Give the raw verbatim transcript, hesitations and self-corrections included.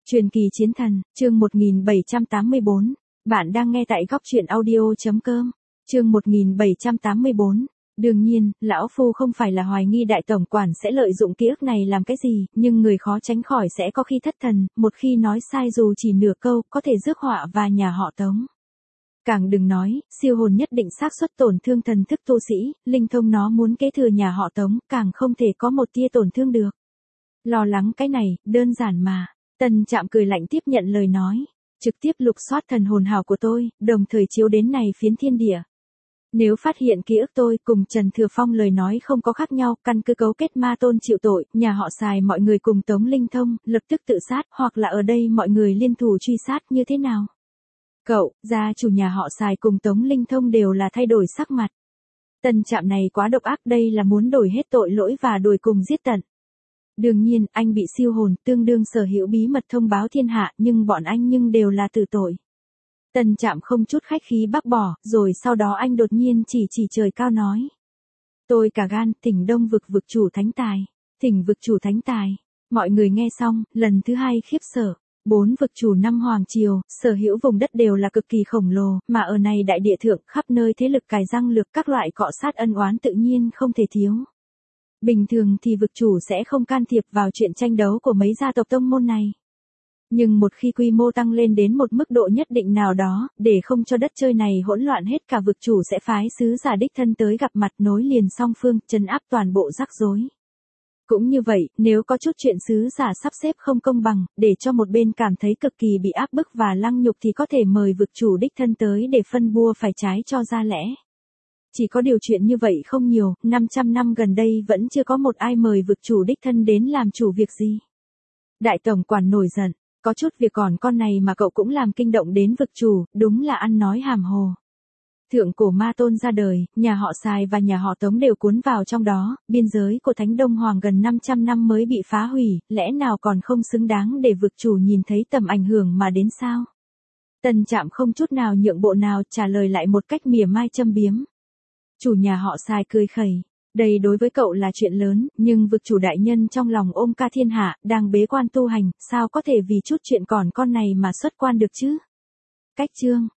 Truyền kỳ chiến thần, chương một nghìn bảy trăm tám mươi bốn. Bạn đang nghe tại góc truyện audio.com. Chương một nghìn bảy trăm tám mươi bốn. Đương nhiên, lão phu không phải là hoài nghi đại tổng quản sẽ lợi dụng ký ức này làm cái gì, nhưng người khó tránh khỏi sẽ có khi thất thần, một khi nói sai dù chỉ nửa câu, có thể rước họa và nhà họ Tống. Càng đừng nói, siêu hồn nhất định xác suất tổn thương thần thức tu sĩ, linh thông nó muốn kế thừa nhà họ Tống, càng không thể có một tia tổn thương được. Lo lắng cái này, đơn giản mà. Tần Trạm cười lạnh tiếp nhận lời nói. Trực tiếp lục soát thần hồn hào của tôi, đồng thời chiếu đến này phiến thiên địa. Nếu phát hiện ký ức tôi cùng Trần Thừa Phong lời nói không có khác nhau, căn cứ cấu kết ma tôn chịu tội, nhà họ Sài mọi người cùng Tống Linh Thông, lập tức tự sát, hoặc là ở đây mọi người liên thủ truy sát như thế nào? Cậu, gia chủ nhà họ Sài cùng Tống Linh Thông đều là thay đổi sắc mặt. Tần Trạm này quá độc ác, đây là muốn đổi hết tội lỗi và đuổi cùng giết tận. Đương nhiên, anh bị siêu hồn, tương đương sở hữu bí mật thông báo thiên hạ, nhưng bọn anh nhưng đều là tử tội. Tần Trạm không chút khách khí bác bỏ, rồi sau đó anh đột nhiên chỉ chỉ trời cao nói. Tôi cả gan, thỉnh đông vực vực chủ thánh tài. Thỉnh vực chủ thánh tài. Mọi người nghe xong, lần thứ hai khiếp sợ. Bốn vực chủ năm hoàng triều, sở hữu vùng đất đều là cực kỳ khổng lồ, mà ở này đại địa thượng, khắp nơi thế lực cài răng lược, các loại cọ sát ân oán tự nhiên không thể thiếu. Bình thường thì vực chủ sẽ không can thiệp vào chuyện tranh đấu của mấy gia tộc tông môn này. Nhưng một khi quy mô tăng lên đến một mức độ nhất định nào đó, để không cho đất chơi này hỗn loạn hết, cả vực chủ sẽ phái sứ giả đích thân tới gặp mặt, nối liền song phương, trấn áp toàn bộ rắc rối. Cũng như vậy, nếu có chút chuyện sứ giả sắp xếp không công bằng, để cho một bên cảm thấy cực kỳ bị áp bức và lăng nhục thì có thể mời vực chủ đích thân tới để phân bua phải trái cho ra lẽ. Chỉ có điều chuyện như vậy không nhiều, năm trăm năm gần đây vẫn chưa có một ai mời vực chủ đích thân đến làm chủ việc gì. Đại tổng quản nổi giận, có chút việc còn con này mà cậu cũng làm kinh động đến vực chủ, đúng là ăn nói hàm hồ. Thượng cổ ma tôn ra đời, nhà họ Sài và nhà họ Tống đều cuốn vào trong đó, biên giới của Thánh Đông Hoàng gần năm trăm năm mới bị phá hủy, lẽ nào còn không xứng đáng để vực chủ nhìn thấy tầm ảnh hưởng mà đến sao? Tần Trạm không chút nào nhượng bộ nào, trả lời lại một cách mỉa mai châm biếm. Chủ nhà họ Sài cười khẩy, đây đối với cậu là chuyện lớn, nhưng vực chủ đại nhân trong lòng ôm ca thiên hạ, đang bế quan tu hành, sao có thể vì chút chuyện còn con này mà xuất quan được chứ? Cách chương